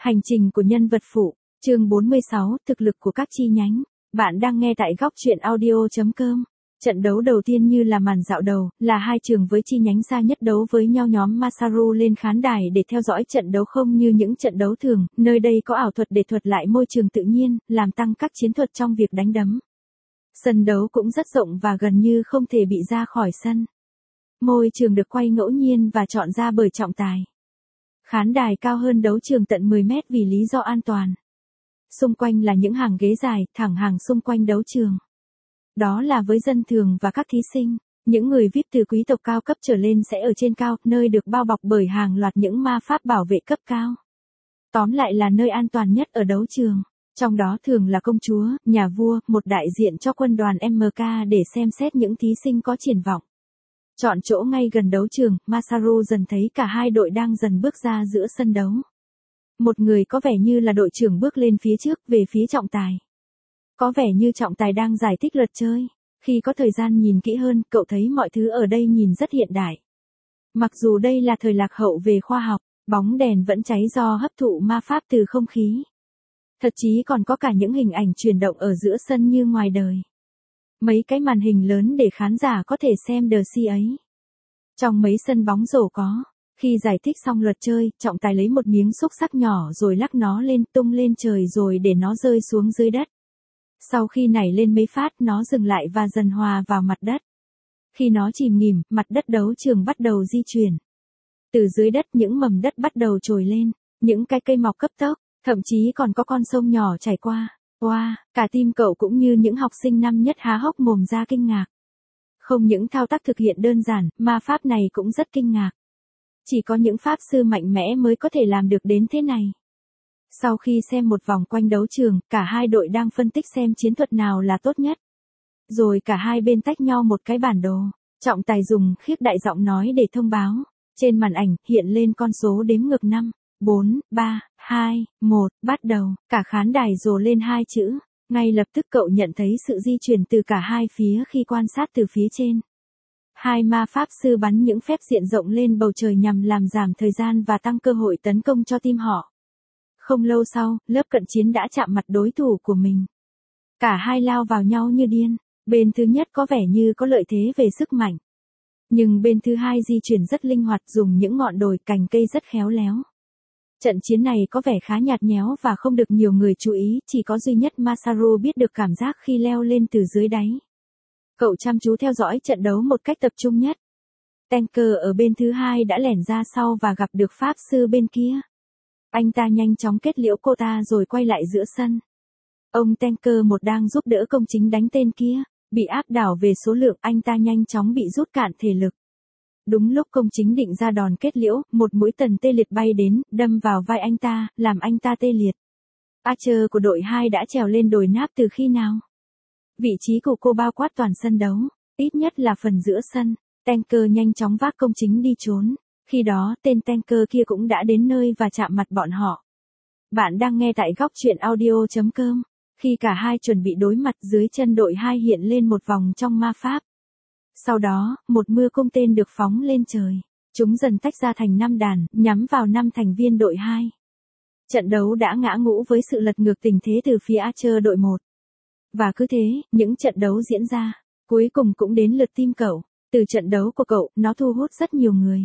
Hành trình của nhân vật phụ, chương 46, thực lực của các chi nhánh. Bạn đang nghe tại góc truyện audio.com. Trận đấu đầu tiên như là màn dạo đầu, là hai trường với chi nhánh xa nhất đấu với nhau. Nhóm Masaru lên khán đài để theo dõi trận đấu không như những trận đấu thường, nơi đây có ảo thuật để thuật lại môi trường tự nhiên, làm tăng các chiến thuật trong việc đánh đấm. Sân đấu cũng rất rộng và gần như không thể bị ra khỏi sân. Môi trường được quay ngẫu nhiên và chọn ra bởi trọng tài. Khán đài cao hơn đấu trường tận 10 mét vì lý do an toàn. Xung quanh là những hàng ghế dài, thẳng hàng xung quanh đấu trường. Đó là với dân thường và các thí sinh. Những người VIP từ quý tộc cao cấp trở lên sẽ ở trên cao, nơi được bao bọc bởi hàng loạt những ma pháp bảo vệ cấp cao. Tóm lại là nơi an toàn nhất ở đấu trường. Trong đó thường là công chúa, nhà vua, một đại diện cho quân đoàn MK để xem xét những thí sinh có triển vọng. Chọn chỗ ngay gần đấu trường, Masaru dần thấy cả hai đội đang dần bước ra giữa sân đấu. Một người có vẻ như là đội trưởng bước lên phía trước, về phía trọng tài. Có vẻ như trọng tài đang giải thích luật chơi. Khi có thời gian nhìn kỹ hơn, cậu thấy mọi thứ ở đây nhìn rất hiện đại. Mặc dù đây là thời lạc hậu về khoa học, bóng đèn vẫn cháy do hấp thụ ma pháp từ không khí. Thậm chí còn có cả những hình ảnh chuyển động ở giữa sân như ngoài đời. Mấy cái màn hình lớn để khán giả có thể xem The Sea ấy. Trong mấy sân bóng rổ có. Khi giải thích xong luật chơi, trọng tài lấy một miếng xúc xắc nhỏ rồi lắc nó lên, tung lên trời rồi để nó rơi xuống dưới đất. Sau khi nảy lên mấy phát, nó dừng lại và dần hòa vào mặt đất. Khi nó chìm nghỉm, mặt đất đấu trường bắt đầu di chuyển. Từ dưới đất những mầm đất bắt đầu trồi lên, những cái cây mọc cấp tốc, thậm chí còn có con sông nhỏ chảy qua. Wow, cả team cậu cũng như những học sinh năm nhất há hốc mồm ra kinh ngạc. Không những thao tác thực hiện đơn giản, ma pháp này cũng rất kinh ngạc. Chỉ có những pháp sư mạnh mẽ mới có thể làm được đến thế này. Sau khi xem một vòng quanh đấu trường, cả hai đội đang phân tích xem chiến thuật nào là tốt nhất. Rồi cả hai bên tách nhau một cái bản đồ. Trọng tài dùng khiếc đại giọng nói để thông báo. Trên màn ảnh hiện lên con số đếm ngược 5, 4, 3, 2, 1, bắt đầu. Cả khán đài rồ lên hai chữ. Ngay lập tức cậu nhận thấy sự di chuyển từ cả hai phía khi quan sát từ phía trên. Hai ma pháp sư bắn những phép diện rộng lên bầu trời nhằm làm giảm thời gian và tăng cơ hội tấn công cho team họ. Không lâu sau, lớp cận chiến đã chạm mặt đối thủ của mình. Cả hai lao vào nhau như điên. Bên thứ nhất có vẻ như có lợi thế về sức mạnh. Nhưng bên thứ hai di chuyển rất linh hoạt, dùng những ngọn đồi cành cây rất khéo léo. Trận chiến này có vẻ khá nhạt nhẽo và không được nhiều người chú ý, chỉ có duy nhất Masaru biết được cảm giác khi leo lên từ dưới đáy. Cậu chăm chú theo dõi trận đấu một cách tập trung nhất. Tanker ở bên thứ hai đã lẻn ra sau và gặp được pháp sư bên kia. Anh ta nhanh chóng kết liễu cô ta rồi quay lại giữa sân. Ông Tanker một đang giúp đỡ công chính đánh tên kia. Bị áp đảo về số lượng, anh ta nhanh chóng bị rút cạn thể lực. Đúng lúc công chính định ra đòn kết liễu, một mũi tần tê liệt bay đến, đâm vào vai anh ta, làm anh ta tê liệt. Archer của đội 2 đã trèo lên đồi náp từ khi nào? Vị trí của cô bao quát toàn sân đấu, ít nhất là phần giữa sân. Tanker nhanh chóng vác công chính đi trốn. Khi đó, tên Tanker kia cũng đã đến nơi và chạm mặt bọn họ. Bạn đang nghe tại góc truyện audio.com. Khi cả hai chuẩn bị đối mặt, dưới chân đội 2 hiện lên một vòng trong ma pháp. Sau đó, một mưa cung tên được phóng lên trời. Chúng dần tách ra thành 5 đàn, nhắm vào 5 thành viên đội 2. Trận đấu đã ngã ngũ với sự lật ngược tình thế từ phía Archer đội 1. Và cứ thế, những trận đấu diễn ra. Cuối cùng cũng đến lượt team cậu. Từ trận đấu của cậu, nó thu hút rất nhiều người.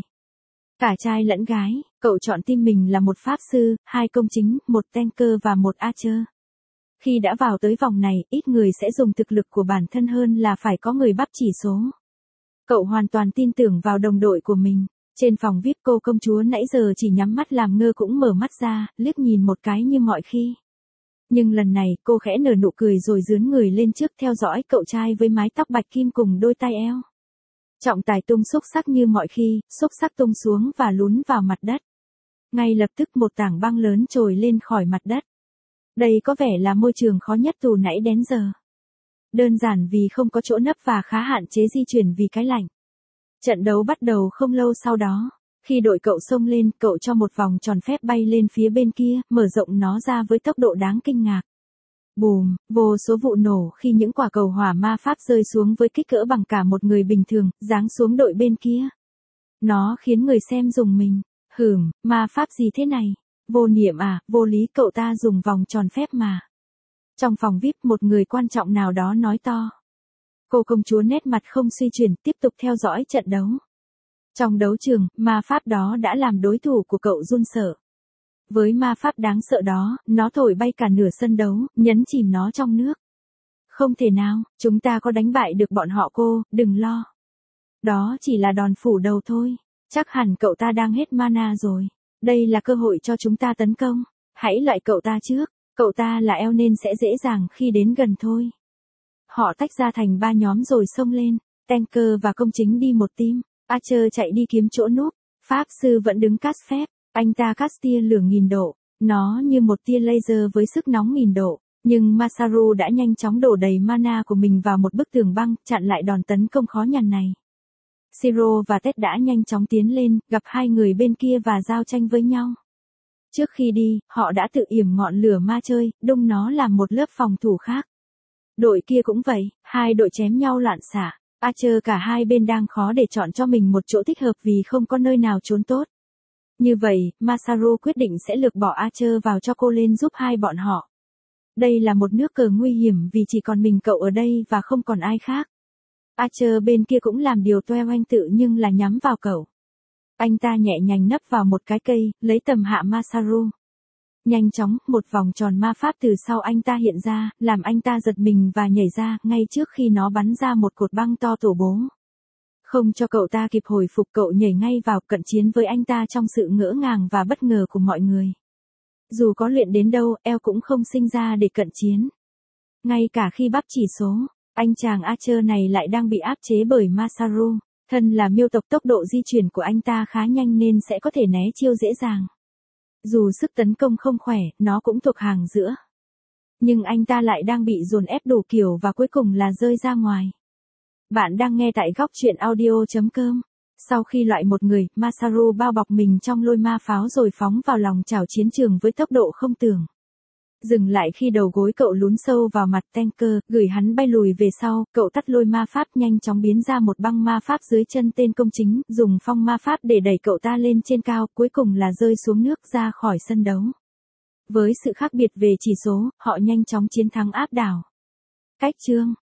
Cả trai lẫn gái, cậu chọn team mình là một pháp sư, 2 công chính, 1 tanker và 1 archer. Khi đã vào tới vòng này, ít người sẽ dùng thực lực của bản thân hơn là phải có người bắp chỉ số. Cậu hoàn toàn tin tưởng vào đồng đội của mình. Trên phòng VIP, cô công chúa nãy giờ chỉ nhắm mắt làm ngơ cũng mở mắt ra, liếc nhìn một cái như mọi khi. Nhưng lần này, cô khẽ nở nụ cười rồi dướn người lên trước theo dõi cậu trai với mái tóc bạch kim cùng đôi tai eo. Trọng tài tung xúc xắc như mọi khi, xúc xắc tung xuống và lún vào mặt đất. Ngay lập tức một tảng băng lớn trồi lên khỏi mặt đất. Đây có vẻ là môi trường khó nhất từ nãy đến giờ. Đơn giản vì không có chỗ nấp và khá hạn chế di chuyển vì cái lạnh. Trận đấu bắt đầu không lâu sau đó. Khi đội cậu xông lên, cậu cho một vòng tròn phép bay lên phía bên kia, mở rộng nó ra với tốc độ đáng kinh ngạc. Bùm, vô số vụ nổ khi những quả cầu hỏa ma pháp rơi xuống với kích cỡ bằng cả một người bình thường, giáng xuống đội bên kia. Nó khiến người xem rùng mình. Ma pháp gì thế này? Vô niệm à, vô lý, cậu ta dùng vòng tròn phép mà. Trong phòng VIP một người quan trọng nào đó nói to. Cô công chúa nét mặt không suy chuyển tiếp tục theo dõi trận đấu. Trong đấu trường, ma pháp đó đã làm đối thủ của cậu run sợ. Với ma pháp đáng sợ đó, nó thổi bay cả nửa sân đấu, nhấn chìm nó trong nước. Không thể nào, chúng ta có đánh bại được bọn họ cô, đừng lo. Đó chỉ là đòn phủ đầu thôi. Chắc hẳn cậu ta đang hết mana rồi. Đây là cơ hội cho chúng ta tấn công. Hãy loại cậu ta trước. Cậu ta là eo nên sẽ dễ dàng khi đến gần thôi. Họ tách ra thành 3 nhóm rồi xông lên. Tanker và công chính đi một team. Archer chạy đi kiếm chỗ núp. Pháp sư vẫn đứng cast phép. Anh ta cast tia lửa 1000 độ. Nó như một tia laser với sức nóng 1000 độ. Nhưng Masaru đã nhanh chóng đổ đầy mana của mình vào một bức tường băng, chặn lại đòn tấn công khó nhằn này. Siro và Ted đã nhanh chóng tiến lên, gặp hai người bên kia và giao tranh với nhau. Trước khi đi, họ đã tự yểm ngọn lửa ma chơi, đung nó làm một lớp phòng thủ khác. Đội kia cũng vậy, hai đội chém nhau loạn xạ. Archer cả hai bên đang khó để chọn cho mình một chỗ thích hợp vì không có nơi nào trốn tốt. Như vậy, Masaru quyết định sẽ lược bỏ Archer vào cho cô lên giúp hai bọn họ. Đây là một nước cờ nguy hiểm vì chỉ còn mình cậu ở đây và không còn ai khác. Archer bên kia cũng làm điều toe oanh tự nhưng là nhắm vào cậu. Anh ta nhẹ nhàng nấp vào một cái cây, lấy tầm hạ Masaru. Nhanh chóng, một vòng tròn ma pháp từ sau anh ta hiện ra, làm anh ta giật mình và nhảy ra, ngay trước khi nó bắn ra một cột băng to tổ bố. Không cho cậu ta kịp hồi phục, cậu nhảy ngay vào cận chiến với anh ta trong sự ngỡ ngàng và bất ngờ của mọi người. Dù có luyện đến đâu, eo cũng không sinh ra để cận chiến. Ngay cả khi bắp chỉ số, anh chàng Archer này lại đang bị áp chế bởi Masaru. Thân là miêu tộc, tốc độ di chuyển của anh ta khá nhanh nên sẽ có thể né chiêu dễ dàng. Dù sức tấn công không khỏe, nó cũng thuộc hàng giữa. Nhưng anh ta lại đang bị dồn ép đủ kiểu và cuối cùng là rơi ra ngoài. Bạn đang nghe tại góc truyện audio.com. Sau khi loại một người, Masaru bao bọc mình trong lôi ma pháo rồi phóng vào lòng chảo chiến trường với tốc độ không tưởng. Dừng lại khi đầu gối cậu lún sâu vào mặt Tanker, gửi hắn bay lùi về sau, cậu tắt lôi ma pháp nhanh chóng biến ra một băng ma pháp dưới chân tên công chính, dùng phong ma pháp để đẩy cậu ta lên trên cao, cuối cùng là rơi xuống nước ra khỏi sân đấu. Với sự khác biệt về chỉ số, họ nhanh chóng chiến thắng áp đảo. Cách chương